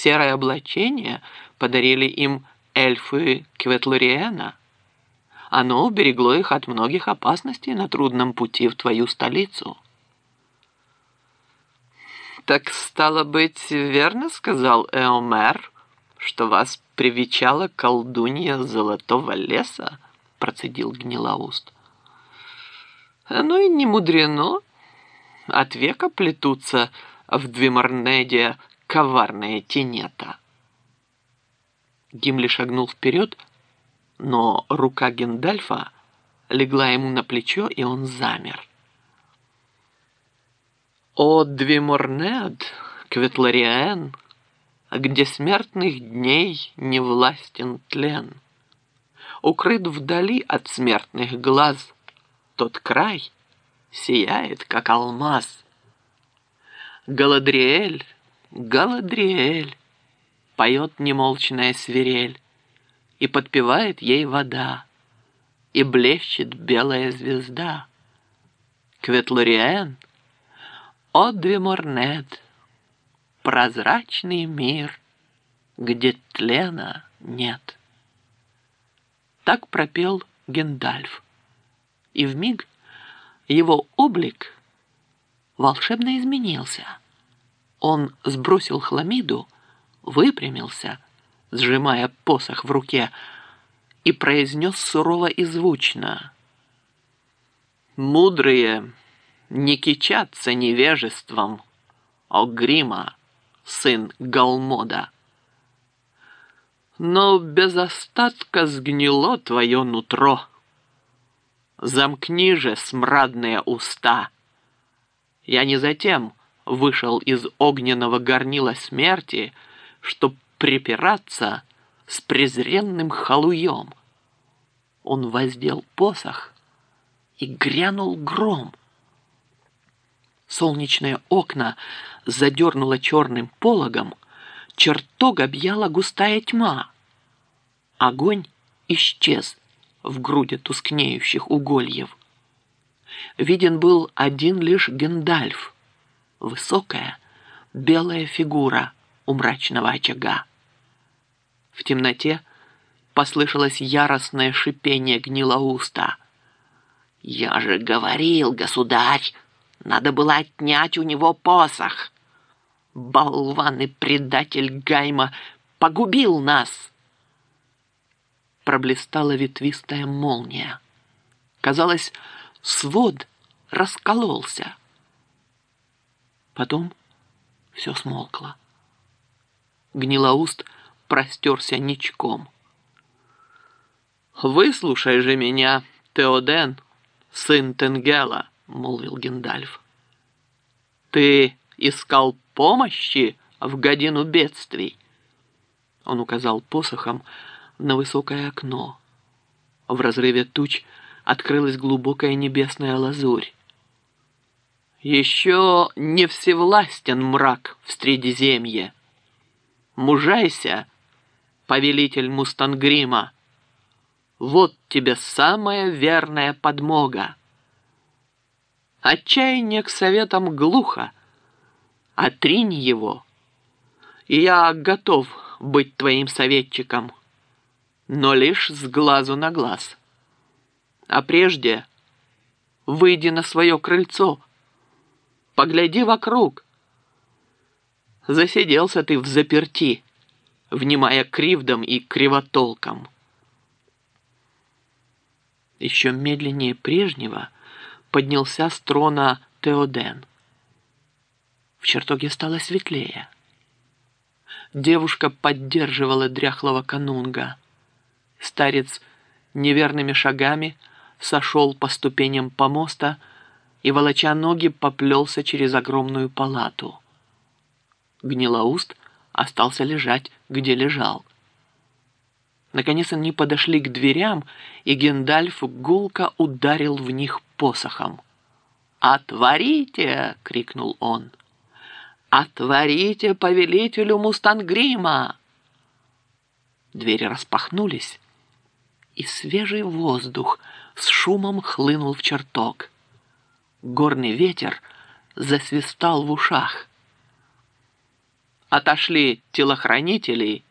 Серое облачение подарили им эльфы Кветлориэна. Оно уберегло их от многих опасностей на трудном пути в твою столицу. «Так, стало быть, верно сказал Эомер, что вас привечала колдунья Золотого леса?» процедил Гнилоуст. «Ну и не мудрено. От века плетутся в Двиморнеде коварные тенета». Гимли шагнул вперед, но рука Гендальфа легла ему на плечо, и он замер. «О Двиморнед, Кветлориэн, где смертных дней не властен тлен, укрыт вдали от смертных глаз, тот край сияет, как алмаз. Галадриэль, Галадриэль, поет немолчная свирель, и подпевает ей вода, и блещет белая звезда. Кветлориэн, о Двиморнед, прозрачный мир, где тлена нет». Так пропел Гендальф, и вмиг его облик волшебно изменился. Он сбросил хламиду, выпрямился, сжимая посох в руке, и произнес сурово и звучно: «Мудрые не кичатся невежеством, о Грима, сын Галмода. Но без остатка сгнило твое нутро. Замкни же смрадные уста. Я не затем вышел из огненного горнила смерти, чтоб припираться с презренным халуем». Он воздел посох, и грянул гром. Солнечные окна задернуло черным пологом, чертог объяла густая тьма. Огонь исчез в груди тускнеющих угольев. Виден был один лишь Гендальф, высокая белая фигура у мрачного очага. В темноте послышалось яростное шипение Гнилоуста. «Я же говорил, государь, надо было отнять у него посох. Болван и предатель Гайма погубил нас!» Проблистала ветвистая молния. Казалось, свод раскололся. Потом все смолкло. Гнилоуст простерся ничком. «Выслушай же меня, Теоден, сын Тенгела», — молвил Гендальф. «Ты искал помощи в годину бедствий?» Он указал посохом на высокое окно. В разрыве туч открылась глубокая небесная лазурь. «Еще не всевластен мрак в Средиземье. Мужайся, повелитель Мустангрима. Вот тебе самая верная подмога. Отчаяние к советам глухо. Отринь его, и я готов быть твоим советчиком, но лишь с глазу на глаз. А прежде выйди на свое крыльцо, погляди вокруг. Засиделся ты взаперти, внимая кривдам и кривотолкам». Еще медленнее прежнего поднялся с трона Теоден. В чертоге стало светлее. Девушка поддерживала дряхлого канунга. Старец неверными шагами сошел по ступеням помоста и, волоча ноги, поплелся через огромную палату. Гнилоуст остался лежать, где лежал. Наконец они подошли к дверям, и Гендальф гулко ударил в них посохом. «Отворите!» — крикнул он. «Отворите повелителю Мустангрима!» Двери распахнулись, и свежий воздух с шумом хлынул в чертог. Горный ветер засвистал в ушах. отошли телохранителей